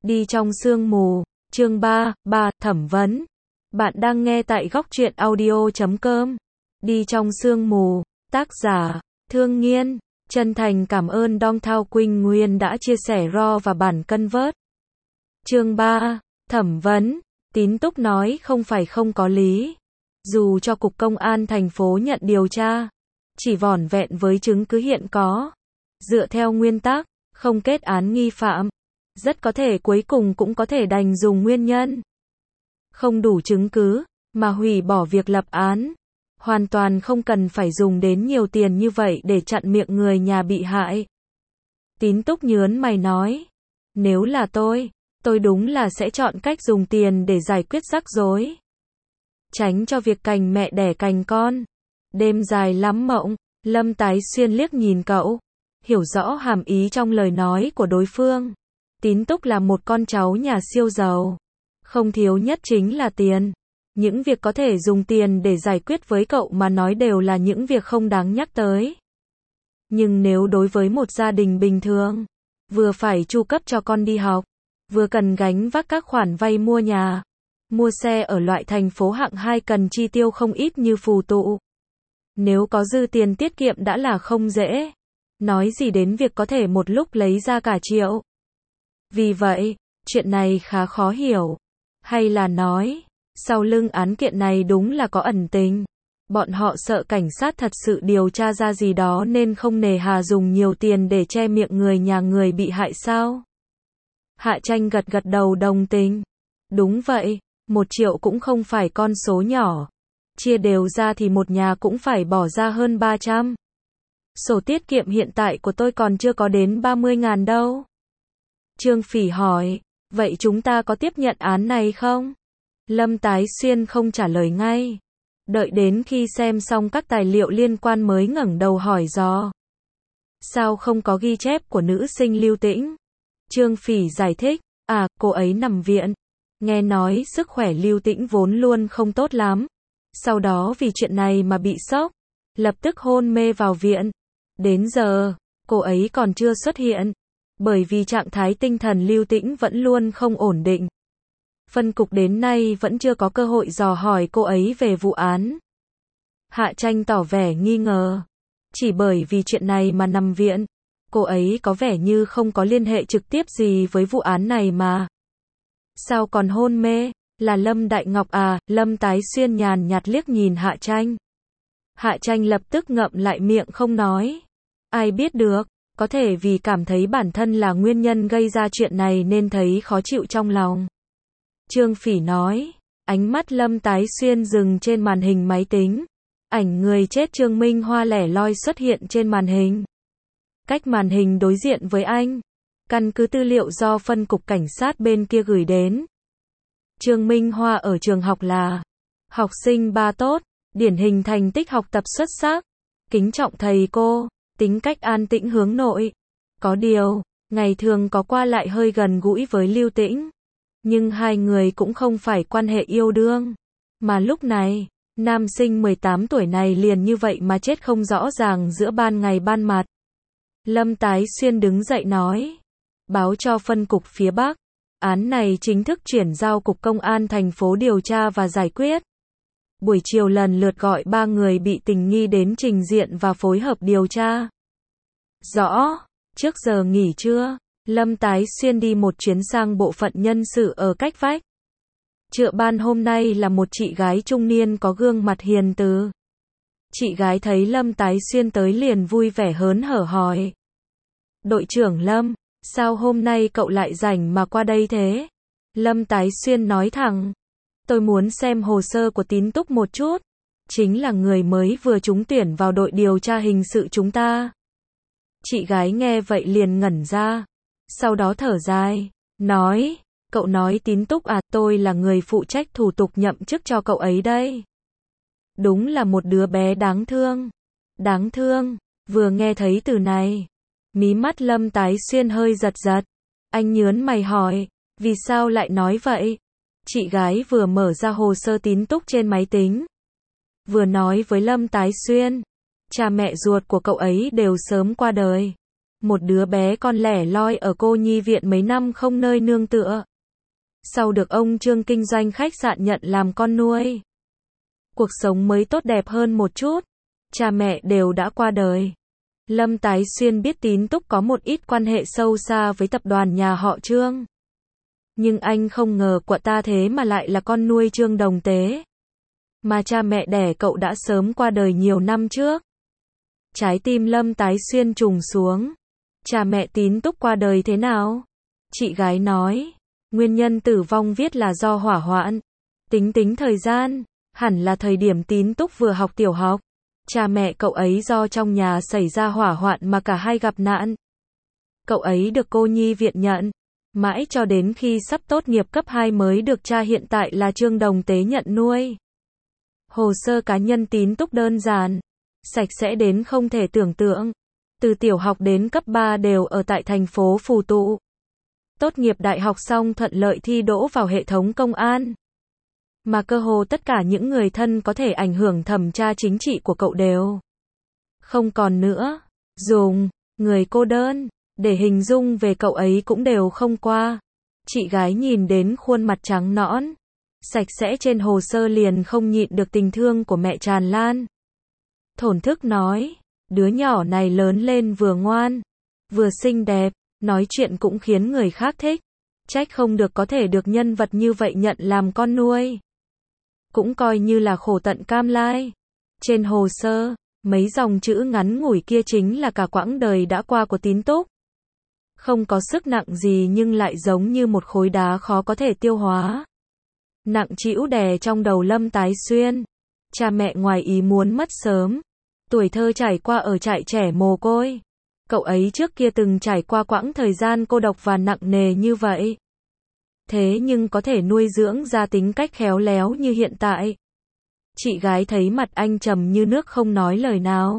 Đi trong sương mù, chương 3, thẩm vấn. Bạn đang nghe tại góc truyện audio.com. Đi trong sương mù, tác giả, Thương Nghiên. Chân thành cảm ơn Dong Thao Quỳnh Nguyên đã chia sẻ raw và bản cân vớt. Chương 3, thẩm vấn. Tín Túc nói không phải không có lý. Dù cho Cục Công an thành phố nhận điều tra, chỉ vỏn vẹn với chứng cứ hiện có. Dựa theo nguyên tắc, không kết án nghi phạm. Rất có thể cuối cùng cũng có thể đành dùng nguyên nhân không đủ chứng cứ, mà hủy bỏ việc lập án. Hoàn toàn không cần phải dùng đến nhiều tiền như vậy để chặn miệng người nhà bị hại. Tín Túc nhớn mày nói. Nếu là tôi đúng là sẽ chọn cách dùng tiền để giải quyết rắc rối. Tránh cho việc cành mẹ đẻ cành con. Đêm dài lắm mộng, Lâm Tái Xuyên liếc nhìn cậu, hiểu rõ hàm ý trong lời nói của đối phương. Tín Túc là một con cháu nhà siêu giàu. Không thiếu nhất chính là tiền. Những việc có thể dùng tiền để giải quyết với cậu mà nói đều là những việc không đáng nhắc tới. Nhưng nếu đối với một gia đình bình thường, vừa phải chu cấp cho con đi học, vừa cần gánh vác các khoản vay mua nhà, mua xe ở loại thành phố hạng 2 cần chi tiêu không ít như phù tụ. Nếu có dư tiền tiết kiệm đã là không dễ. Nói gì đến việc có thể một lúc lấy ra cả triệu. Vì vậy, chuyện này khá khó hiểu. Hay là nói, sau lưng án kiện này đúng là có ẩn tình. Bọn họ sợ cảnh sát thật sự điều tra ra gì đó nên không nề hà dùng nhiều tiền để che miệng người nhà người bị hại sao? Hạ Tranh gật gật đầu đồng tình. Đúng vậy, 1 triệu cũng không phải con số nhỏ. Chia đều ra thì một nhà cũng phải bỏ ra hơn 300. Sổ tiết kiệm hiện tại của tôi còn chưa có đến 30.000 đâu. Trương Phỉ hỏi, vậy chúng ta có tiếp nhận án này không? Lâm Tái Xuyên không trả lời ngay. Đợi đến khi xem xong các tài liệu liên quan mới ngẩng đầu hỏi dò. Sao không có ghi chép của nữ sinh Lưu Tĩnh? Trương Phỉ giải thích, cô ấy nằm viện. Nghe nói sức khỏe Lưu Tĩnh vốn luôn không tốt lắm. Sau đó vì chuyện này mà bị sốc, lập tức hôn mê vào viện. Đến giờ, cô ấy còn chưa xuất hiện. Bởi vì trạng thái tinh thần Lưu Tĩnh vẫn luôn không ổn định. Phân cục đến nay vẫn chưa có cơ hội dò hỏi cô ấy về vụ án. Hạ Tranh tỏ vẻ nghi ngờ. Chỉ bởi vì chuyện này mà nằm viện. Cô ấy có vẻ như không có liên hệ trực tiếp gì với vụ án này mà. Sao còn hôn mê? Là Lâm Đại Ngọc à? Lâm Tái Xuyên nhàn nhạt liếc nhìn Hạ Tranh. Hạ Tranh lập tức ngậm lại miệng không nói. Ai biết được, có thể vì cảm thấy bản thân là nguyên nhân gây ra chuyện này nên thấy khó chịu trong lòng. Trương Phỉ nói, ánh mắt Lâm Tái Xuyên dừng trên màn hình máy tính. Ảnh người chết Trương Minh Hoa lẻ loi xuất hiện trên màn hình. Cách màn hình đối diện với anh. Căn cứ tư liệu do phân cục cảnh sát bên kia gửi đến. Trương Minh Hoa ở trường học là học sinh 3 tốt, điển hình thành tích học tập xuất sắc, kính trọng thầy cô, tính cách an tĩnh hướng nội. Có điều, ngày thường có qua lại hơi gần gũi với Lưu Tĩnh. Nhưng hai người cũng không phải quan hệ yêu đương. Mà lúc này, nam sinh 18 tuổi này liền như vậy mà chết không rõ ràng giữa ban ngày ban mặt. Lâm Tái Xuyên đứng dậy nói. Báo cho phân cục phía Bắc. Án này chính thức chuyển giao Cục Công an thành phố điều tra và giải quyết. Buổi chiều lần lượt gọi 3 người bị tình nghi đến trình diện và phối hợp điều tra. Rõ, trước giờ nghỉ trưa, Lâm Tái Xuyên đi một chuyến sang bộ phận nhân sự ở cách vách. Chợ ban hôm nay là một chị gái trung niên có gương mặt hiền từ. Chị gái thấy Lâm Tái Xuyên tới liền vui vẻ hớn hở hỏi. Đội trưởng Lâm, sao hôm nay cậu lại rảnh mà qua đây thế? Lâm Tái Xuyên nói thẳng. Tôi muốn xem hồ sơ của Tín Túc một chút. Chính là người mới vừa trúng tuyển vào đội điều tra hình sự chúng ta. Chị gái nghe vậy liền ngẩn ra. Sau đó thở dài. Nói, cậu nói Tín Túc à? Tôi là người phụ trách thủ tục nhậm chức cho cậu ấy đây. Đúng là một đứa bé đáng thương. Đáng thương, vừa nghe thấy từ này. Mí mắt Lâm Tái Xuyên hơi giật giật. Anh nhớn mày hỏi, vì sao lại nói vậy? Chị gái vừa mở ra hồ sơ Tín Túc trên máy tính. Vừa nói với Lâm Tái Xuyên, cha mẹ ruột của cậu ấy đều sớm qua đời. một đứa bé con lẻ loi ở cô nhi viện mấy năm không nơi nương tựa. Sau được ông Trương kinh doanh khách sạn nhận làm con nuôi. Cuộc sống mới tốt đẹp hơn một chút. Cha mẹ đều đã qua đời. Lâm Tái Xuyên biết Tín Túc có một ít quan hệ sâu xa với tập đoàn nhà họ Trương. Nhưng anh không ngờ quạ ta thế mà lại là con nuôi Trương Đồng Tế. Mà cha mẹ đẻ cậu đã sớm qua đời nhiều năm trước. Trái tim Lâm Tái Xuyên trùng xuống. Cha mẹ Tín Túc qua đời thế nào? Chị gái nói, nguyên nhân tử vong viết là do hỏa hoạn. Tính thời gian, hẳn là thời điểm Tín Túc vừa học tiểu học. Cha mẹ cậu ấy do trong nhà xảy ra hỏa hoạn mà cả hai gặp nạn. Cậu ấy được cô nhi viện nhận, mãi cho đến khi sắp tốt nghiệp cấp 2 mới được cha hiện tại là Trương Đồng Tế nhận nuôi. Hồ sơ cá nhân Tín Túc đơn giản, sạch sẽ đến không thể tưởng tượng. Từ tiểu học đến cấp 3 đều ở tại thành phố Phù Tụ. Tốt nghiệp đại học xong thuận lợi thi đỗ vào hệ thống công an. Mà cơ hồ tất cả những người thân có thể ảnh hưởng thẩm tra chính trị của cậu đều không còn nữa. Dùng người cô đơn để hình dung về cậu ấy cũng đều không qua. Chị gái nhìn đến khuôn mặt trắng nõn, sạch sẽ trên hồ sơ liền không nhịn được tình thương của mẹ tràn lan. Thổn thức nói, đứa nhỏ này lớn lên vừa ngoan, vừa xinh đẹp, nói chuyện cũng khiến người khác thích. Trách không được có thể được nhân vật như vậy nhận làm con nuôi. Cũng coi như là khổ tận cam lai. Trên hồ sơ, mấy dòng chữ ngắn ngủi kia chính là cả quãng đời đã qua của Tín Túc. Không có sức nặng gì nhưng lại giống như một khối đá khó có thể tiêu hóa. Nặng trĩu đè trong đầu Lâm Tái Xuyên. Cha mẹ ngoài ý muốn mất sớm. Tuổi thơ trải qua ở trại trẻ mồ côi. Cậu ấy trước kia từng trải qua quãng thời gian cô độc và nặng nề như vậy. Thế nhưng có thể nuôi dưỡng ra tính cách khéo léo như hiện tại. Chị gái thấy mặt anh trầm như nước không nói lời nào.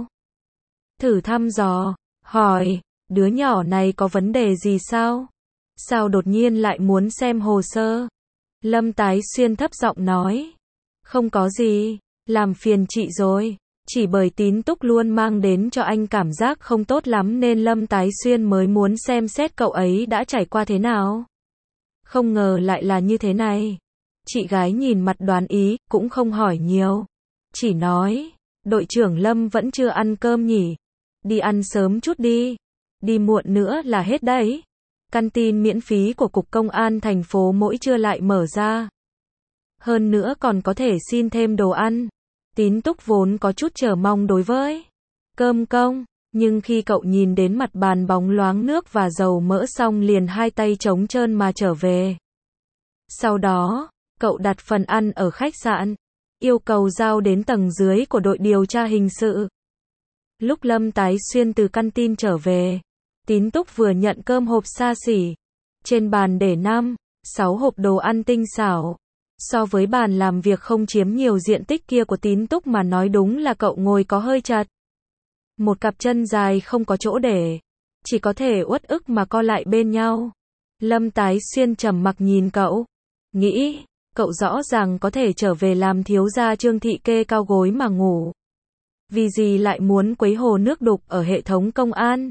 Thử thăm dò, hỏi, đứa nhỏ này có vấn đề gì sao? Sao đột nhiên lại muốn xem hồ sơ? Lâm Tái Xuyên thấp giọng nói, không có gì, làm phiền chị rồi. Chỉ bởi Tín Túc luôn mang đến cho anh cảm giác không tốt lắm nên Lâm Tái Xuyên mới muốn xem xét cậu ấy đã trải qua thế nào. Không ngờ lại là như thế này. Chị gái nhìn mặt đoán ý, cũng không hỏi nhiều. Chỉ nói, đội trưởng Lâm vẫn chưa ăn cơm nhỉ? Đi ăn sớm chút đi. Đi muộn nữa là hết đấy. Canteen miễn phí của Cục Công an thành phố mỗi trưa lại mở ra. Hơn nữa còn có thể xin thêm đồ ăn. Tín Túc vốn có chút chờ mong đối với cơm công, nhưng khi cậu nhìn đến mặt bàn bóng loáng nước và dầu mỡ xong liền hai tay trống trơn mà trở về. Sau đó, cậu đặt phần ăn ở khách sạn, yêu cầu giao đến tầng dưới của đội điều tra hình sự. Lúc Lâm Tái Xuyên từ canteen trở về, Tín Túc vừa nhận cơm hộp xa xỉ. Trên bàn để 5, 6 hộp đồ ăn tinh xảo. So với bàn làm việc không chiếm nhiều diện tích kia của Tín Túc mà nói đúng là cậu ngồi có hơi chật. Một cặp chân dài không có chỗ để, chỉ có thể uất ức mà co lại bên nhau. Lâm Tái Xuyên trầm mặc nhìn cậu, nghĩ, cậu rõ ràng có thể trở về làm thiếu gia Trương thị kê cao gối mà ngủ. Vì gì lại muốn quấy hồ nước đục ở hệ thống công an?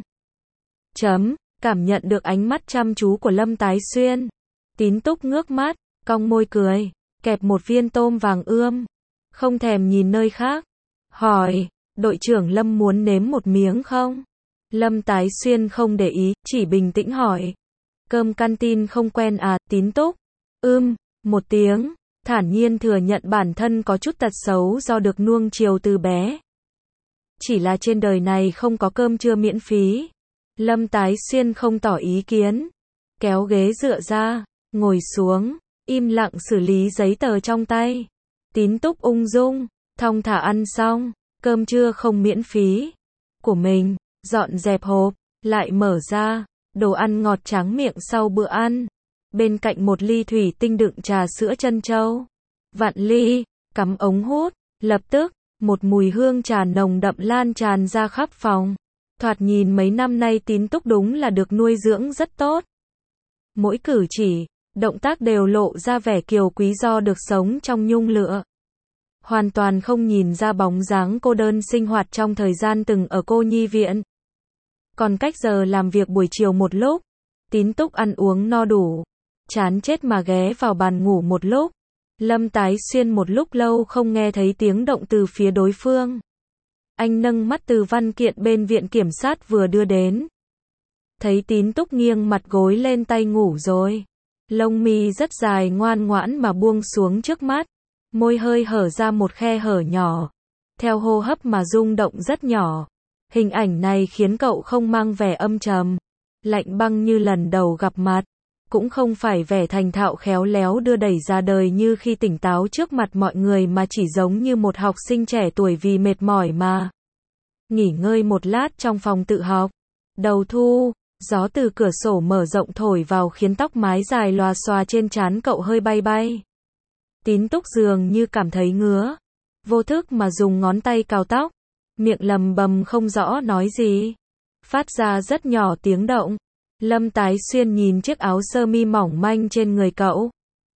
Cảm nhận được ánh mắt chăm chú của Lâm Tái Xuyên. Tín Túc ngước mắt, cong môi cười, kẹp một viên tôm vàng ươm. Không thèm nhìn nơi khác. Hỏi, đội trưởng Lâm muốn nếm một miếng không? Lâm Tái Xuyên không để ý, chỉ bình tĩnh hỏi. Cơm canteen không quen à, Tín Túc? Một tiếng, thản nhiên thừa nhận bản thân có chút tật xấu do được nuông chiều từ bé. Chỉ là trên đời này không có cơm trưa miễn phí. Lâm Tái Xuyên không tỏ ý kiến. Kéo ghế dựa ra, ngồi xuống, im lặng xử lý giấy tờ trong tay. Tín Túc ung dung, thong thả ăn xong, cơm trưa không miễn phí của mình, dọn dẹp hộp, lại mở ra, đồ ăn ngọt tráng miệng sau bữa ăn. Bên cạnh một ly thủy tinh đựng trà sữa trân châu. Vặn ly, cắm ống hút, lập tức, một mùi hương trà nồng đậm lan tràn ra khắp phòng. Thoạt nhìn mấy năm nay Tín Túc đúng là được nuôi dưỡng rất tốt. Mỗi cử chỉ, động tác đều lộ ra vẻ kiều quý do được sống trong nhung lụa. Hoàn toàn không nhìn ra bóng dáng cô đơn sinh hoạt trong thời gian từng ở cô nhi viện. Còn cách giờ làm việc buổi chiều một lúc, Tín Túc ăn uống no đủ, chán chết mà ghé vào bàn ngủ một lúc. Lâm Tái Xuyên một lúc lâu không nghe thấy tiếng động từ phía đối phương. Anh nâng mắt từ văn kiện bên viện kiểm sát vừa đưa đến. Thấy Tín Túc nghiêng mặt gối lên tay ngủ rồi. Lông mi rất dài ngoan ngoãn mà buông xuống trước mắt. Môi hơi hở ra một khe hở nhỏ. Theo hô hấp mà rung động rất nhỏ. Hình ảnh này khiến cậu không mang vẻ âm trầm, lạnh băng như lần đầu gặp mặt. Cũng không phải vẻ thành thạo khéo léo đưa đẩy ra đời như khi tỉnh táo trước mặt mọi người mà chỉ giống như một học sinh trẻ tuổi vì mệt mỏi mà nghỉ ngơi một lát trong phòng tự học. Đầu thu, gió từ cửa sổ mở rộng thổi vào khiến tóc mái dài lòa xòa trên trán cậu hơi bay bay. Tín Túc dường như cảm thấy ngứa, vô thức mà dùng ngón tay cào tóc, miệng lầm bầm không rõ nói gì, phát ra rất nhỏ tiếng động. Lâm Tái Xuyên nhìn chiếc áo sơ mi mỏng manh trên người cậu,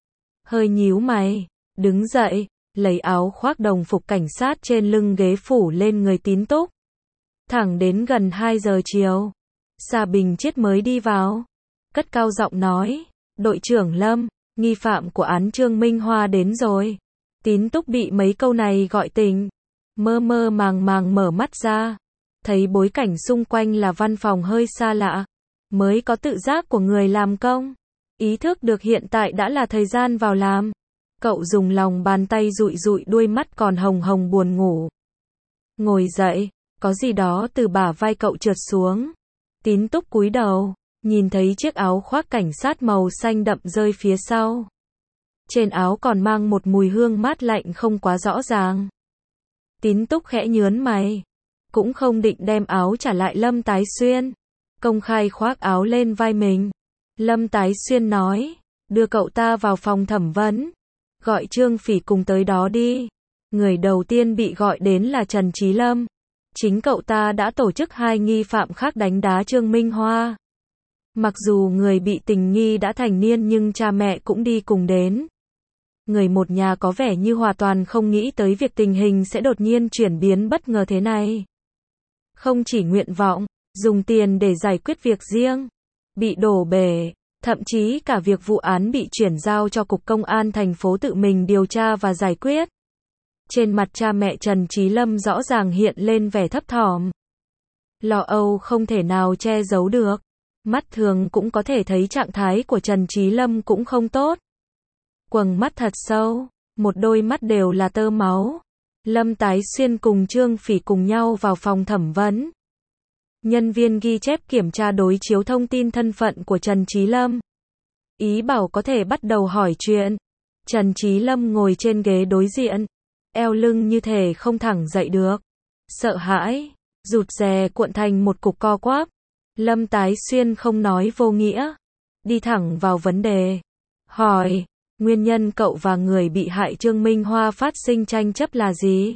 hơi nhíu mày, đứng dậy, lấy áo khoác đồng phục cảnh sát trên lưng ghế phủ lên người Tín Túc. Thẳng đến gần 2 giờ chiều, Sa Bình Chiết mới đi vào, cất cao giọng nói, đội trưởng Lâm, nghi phạm của án Trương Minh Hoa đến rồi. Tín Túc bị mấy câu này gọi tỉnh, mơ mơ màng màng mở mắt ra, thấy bối cảnh xung quanh là văn phòng hơi xa lạ, mới có tự giác của người làm công, ý thức được hiện tại đã là thời gian vào làm. Cậu dùng lòng bàn tay dụi dụi đuôi mắt còn hồng hồng buồn ngủ. Ngồi dậy, có gì đó từ bả vai cậu trượt xuống. Tín Túc cúi đầu, nhìn thấy chiếc áo khoác cảnh sát màu xanh đậm rơi phía sau. Trên áo còn mang một mùi hương mát lạnh không quá rõ ràng. Tín Túc khẽ nhớn mày, cũng không định đem áo trả lại Lâm Tái Xuyên, công khai khoác áo lên vai mình. Lâm Tái Xuyên nói, đưa cậu ta vào phòng thẩm vấn, gọi Trương Phỉ cùng tới đó đi. Người đầu tiên bị gọi đến là Trần Chí Lâm. Chính cậu ta đã tổ chức 2 nghi phạm khác đánh đá Trương Minh Hoa. Mặc dù người bị tình nghi đã thành niên nhưng cha mẹ cũng đi cùng đến. Người một nhà có vẻ như hoàn toàn không nghĩ tới việc tình hình sẽ đột nhiên chuyển biến bất ngờ thế này. Không chỉ nguyện vọng, dùng tiền để giải quyết việc riêng, bị đổ bể, thậm chí cả việc vụ án bị chuyển giao cho Cục Công an thành phố tự mình điều tra và giải quyết. Trên mặt cha mẹ Trần Chí Lâm rõ ràng hiện lên vẻ thấp thỏm. Lo âu không thể nào che giấu được. Mắt thường cũng có thể thấy trạng thái của Trần Chí Lâm cũng không tốt. Quầng mắt thật sâu, một đôi mắt đều là tơ máu. Lâm Tái Xuyên cùng Trương Phỉ cùng nhau vào phòng thẩm vấn. Nhân viên ghi chép kiểm tra đối chiếu thông tin thân phận của Trần Chí Lâm. Ý bảo có thể bắt đầu hỏi chuyện. Trần Chí Lâm ngồi trên ghế đối diện, eo lưng như thể không thẳng dậy được. Sợ hãi, rụt rè cuộn thành một cục co quắp. Lâm Tái Xuyên không nói vô nghĩa, đi thẳng vào vấn đề. Hỏi, nguyên nhân cậu và người bị hại Trương Minh Hoa phát sinh tranh chấp là gì?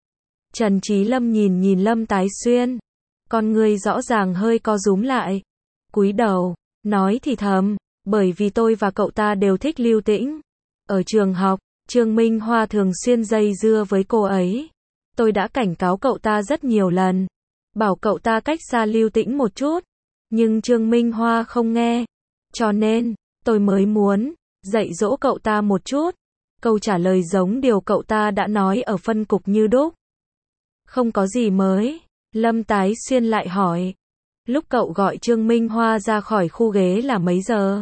Trần Chí Lâm nhìn Lâm Tái Xuyên, con người rõ ràng hơi co rúm lại, cúi đầu, nói thì thầm, bởi vì tôi và cậu ta đều thích Lưu Tĩnh. Ở trường học, Trương Minh Hoa thường xuyên dây dưa với cô ấy. Tôi đã cảnh cáo cậu ta rất nhiều lần, bảo cậu ta cách xa Lưu Tĩnh một chút, nhưng Trương Minh Hoa không nghe. Cho nên, tôi mới muốn dạy dỗ cậu ta một chút. Câu trả lời giống điều cậu ta đã nói ở phân cục như đúc. Không có gì mới. Lâm Tái Xuyên lại hỏi, lúc cậu gọi Trương Minh Hoa ra khỏi khu ghế là mấy giờ?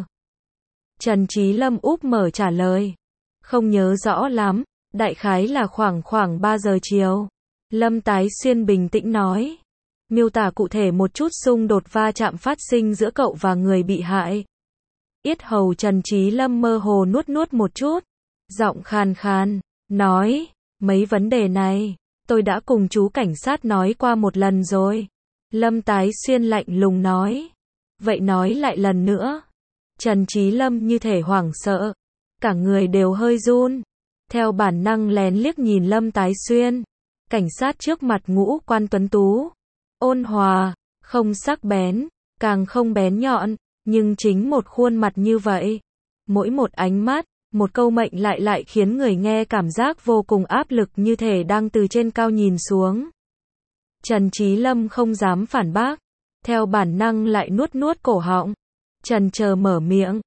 Trần Chí Lâm úp mở trả lời, không nhớ rõ lắm, đại khái là khoảng 3 giờ chiều. Lâm Tái Xuyên bình tĩnh nói, miêu tả cụ thể một chút xung đột va chạm phát sinh giữa cậu và người bị hại. Yết hầu Trần Chí Lâm mơ hồ nuốt một chút, giọng khàn khàn, nói, mấy vấn đề này, tôi đã cùng chú cảnh sát nói qua một lần rồi. Lâm Tái Xuyên lạnh lùng nói, vậy nói lại lần nữa. Trần Chí Lâm như thể hoảng sợ, cả người đều hơi run, theo bản năng lén liếc nhìn Lâm Tái Xuyên. Cảnh sát trước mặt ngũ quan tuấn tú, ôn hòa, không sắc bén, càng không bén nhọn, nhưng chính một khuôn mặt như vậy, mỗi một ánh mắt, một câu mệnh lại khiến người nghe cảm giác vô cùng áp lực như thể đang từ trên cao nhìn xuống. Trần Chí Lâm không dám phản bác, theo bản năng lại nuốt nuốt cổ họng. Chần chờ mở miệng,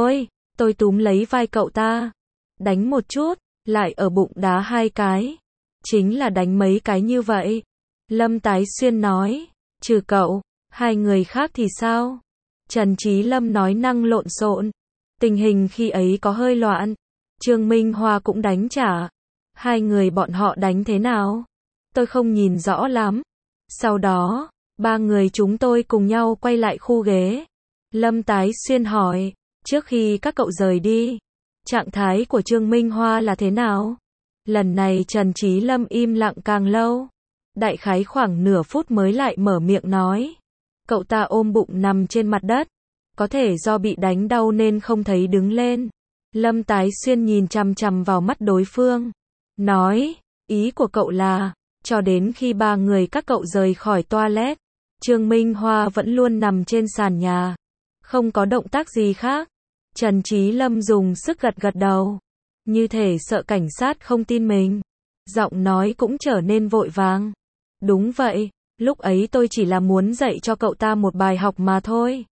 tôi túm lấy vai cậu ta. Đánh một chút, lại ở bụng đá 2 cái. Chính là đánh mấy cái như vậy. Lâm Tái Xuyên nói, trừ cậu, 2 người khác thì sao? Trần Chí Lâm nói năng lộn xộn. Tình hình khi ấy có hơi loạn. Trương Minh Hoa cũng đánh trả. 2 người bọn họ đánh thế nào? Tôi không nhìn rõ lắm. Sau đó, 3 người chúng tôi cùng nhau quay lại khu ghế. Lâm Tái Xuyên hỏi, trước khi các cậu rời đi, trạng thái của Trương Minh Hoa là thế nào? Lần này Trần Chí Lâm im lặng càng lâu. Đại khái khoảng nửa phút mới lại mở miệng nói. Cậu ta ôm bụng nằm trên mặt đất. Có thể do bị đánh đau nên không thấy đứng lên. Lâm Tái Xuyên nhìn chằm chằm vào mắt đối phương. Nói, ý của cậu là, cho đến khi 3 người các cậu rời khỏi toilet, Trương Minh Hoa vẫn luôn nằm trên sàn nhà. Không có động tác gì khác. Trần Chí Lâm dùng sức gật gật đầu. Như thể sợ cảnh sát không tin mình. Giọng nói cũng trở nên vội vàng. Đúng vậy, lúc ấy tôi chỉ là muốn dạy cho cậu ta một bài học mà thôi.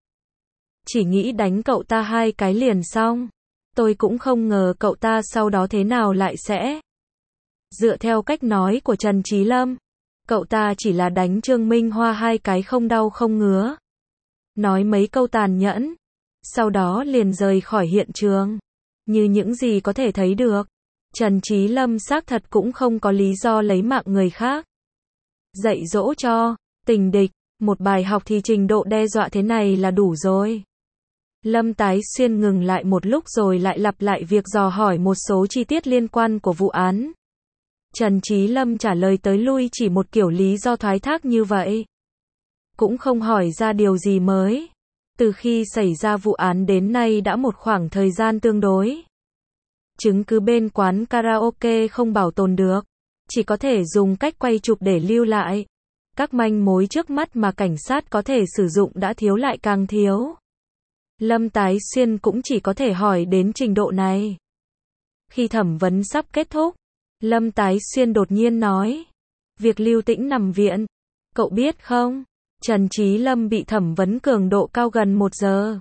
Chỉ nghĩ đánh cậu ta 2 cái liền xong. Tôi cũng không ngờ cậu ta sau đó thế nào lại sẽ. Dựa theo cách nói của Trần Chí Lâm, cậu ta chỉ là đánh Trương Minh Hoa 2 cái không đau không ngứa. Nói mấy câu tàn nhẫn. Sau đó liền rời khỏi hiện trường. Như những gì có thể thấy được, Trần Chí Lâm xác thật cũng không có lý do lấy mạng người khác. Dạy dỗ cho tình địch một bài học thì trình độ đe dọa thế này là đủ rồi. Lâm Tái Xuyên ngừng lại một lúc rồi lại lặp lại việc dò hỏi một số chi tiết liên quan của vụ án. Trần Chí Lâm trả lời tới lui chỉ một kiểu lý do thoái thác như vậy. Cũng không hỏi ra điều gì mới. Từ khi xảy ra vụ án đến nay đã một khoảng thời gian tương đối. Chứng cứ bên quán karaoke không bảo tồn được. Chỉ có thể dùng cách quay chụp để lưu lại. Các manh mối trước mắt mà cảnh sát có thể sử dụng đã thiếu lại càng thiếu. Lâm Tái Xuyên cũng chỉ có thể hỏi đến trình độ này. Khi thẩm vấn sắp kết thúc, Lâm Tái Xuyên đột nhiên nói. Việc Lưu Tĩnh nằm viện. Cậu biết không? Trần Chí Lâm bị thẩm vấn cường độ cao gần 1 giờ.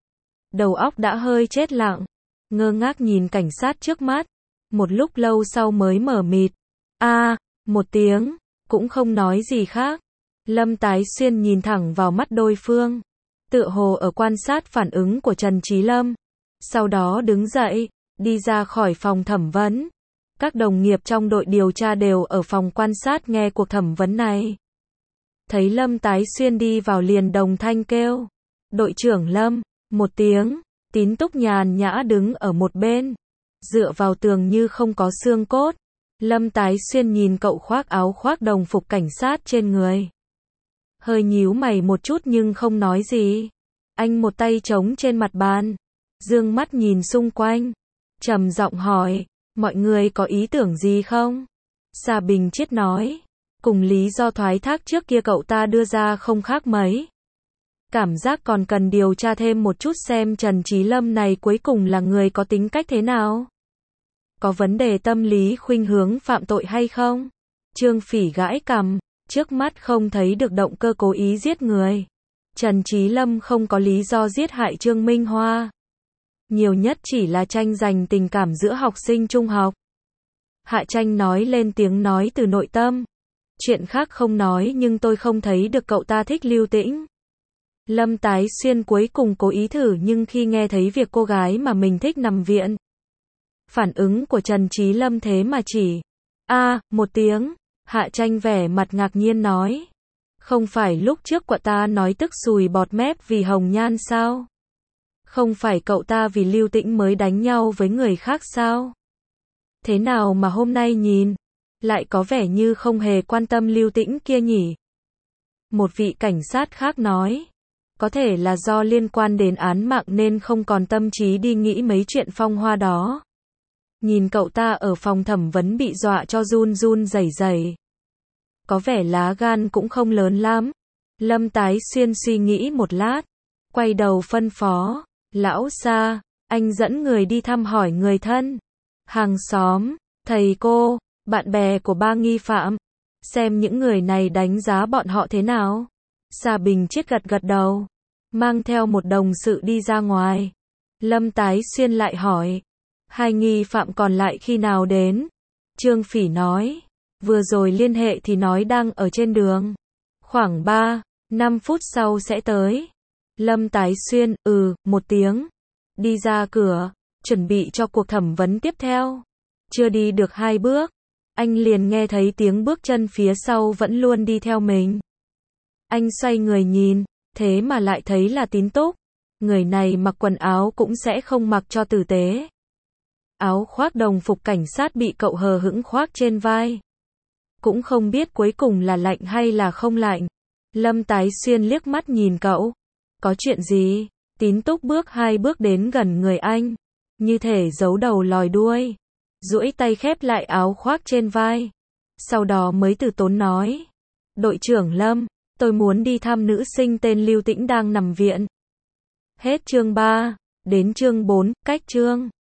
Đầu óc đã hơi chết lặng. Ngơ ngác nhìn cảnh sát trước mắt. Một lúc lâu sau mới mở mịt. Một tiếng. Cũng không nói gì khác. Lâm Tái Xuyên nhìn thẳng vào mắt đối phương. Tựa hồ ở quan sát phản ứng của Trần Chí Lâm. Sau đó đứng dậy, đi ra khỏi phòng thẩm vấn. Các đồng nghiệp trong đội điều tra đều ở phòng quan sát nghe cuộc thẩm vấn này. Thấy Lâm Tái Xuyên đi vào liền đồng thanh kêu. Đội trưởng Lâm, một tiếng. Tín Túc nhàn nhã đứng ở một bên. Dựa vào tường như không có xương cốt. Lâm Tái Xuyên nhìn cậu khoác áo khoác đồng phục cảnh sát trên người. Hơi nhíu mày một chút nhưng không nói gì. Anh một tay trống trên mặt bàn. Dương mắt nhìn xung quanh. Trầm giọng hỏi. Mọi người có ý tưởng gì không? Sa Bình Chiết nói. Cùng lý do thoái thác trước kia cậu ta đưa ra không khác mấy. Cảm giác còn cần điều tra thêm một chút xem Trần Chí Lâm này cuối cùng là người có tính cách thế nào. Có vấn đề tâm lý khuynh hướng phạm tội hay không? Trương Phỉ gãi cằm, trước mắt không thấy được động cơ cố ý giết người. Trần Chí Lâm không có lý do giết hại Trương Minh Hoa. Nhiều nhất chỉ là tranh giành tình cảm giữa học sinh trung học. Hạ Tranh nói lên tiếng nói từ nội tâm. Chuyện khác không nói nhưng tôi không thấy được cậu ta thích Lưu Tĩnh. Lâm Tái Xuyên cuối cùng cố ý thử nhưng khi nghe thấy việc cô gái mà mình thích nằm viện. Phản ứng của Trần Chí Lâm thế mà chỉ. Một tiếng. Hạ Tranh vẻ mặt ngạc nhiên nói. Không phải lúc trước cậu ta nói tức sùi bọt mép vì hồng nhan sao? Không phải cậu ta vì Lưu Tĩnh mới đánh nhau với người khác sao? Thế nào mà hôm nay nhìn, lại có vẻ như không hề quan tâm Lưu Tĩnh kia nhỉ? Một vị cảnh sát khác nói. Có thể là do liên quan đến án mạng nên không còn tâm trí đi nghĩ mấy chuyện phong hoa đó. Nhìn cậu ta ở phòng thẩm vấn bị dọa cho run run rẩy rẩy. Có vẻ lá gan cũng không lớn lắm. Lâm Tái Xuyên suy nghĩ một lát. Quay đầu phân phó. Lão Sa, anh dẫn người đi thăm hỏi người thân, hàng xóm, thầy cô, bạn bè của 3 nghi phạm. Xem những người này đánh giá bọn họ thế nào. Sa Bình Chiết gật gật đầu, mang theo một đồng sự đi ra ngoài. Lâm Tái Xuyên lại hỏi, hai nghi phạm còn lại khi nào đến? Trương Phỉ nói, vừa rồi liên hệ thì nói đang ở trên đường. Khoảng 3-5 phút sau sẽ tới. Lâm Tái Xuyên, một tiếng. Đi ra cửa, chuẩn bị cho cuộc thẩm vấn tiếp theo. Chưa đi được 2 bước, anh liền nghe thấy tiếng bước chân phía sau vẫn luôn đi theo mình. Anh xoay người nhìn, thế mà lại thấy là Tín Túc. Người này mặc quần áo cũng sẽ không mặc cho tử tế. Áo khoác đồng phục cảnh sát bị cậu hờ hững khoác trên vai. Cũng không biết cuối cùng là lạnh hay là không lạnh. Lâm Tái Xuyên liếc mắt nhìn cậu. Có chuyện gì? Tín Túc bước 2 bước đến gần người anh, như thể giấu đầu lòi đuôi, duỗi tay khép lại áo khoác trên vai. Sau đó mới từ tốn nói, đội trưởng Lâm, tôi muốn đi thăm nữ sinh tên Lưu Tĩnh đang nằm viện. Hết chương 3, đến chương 4, cách chương.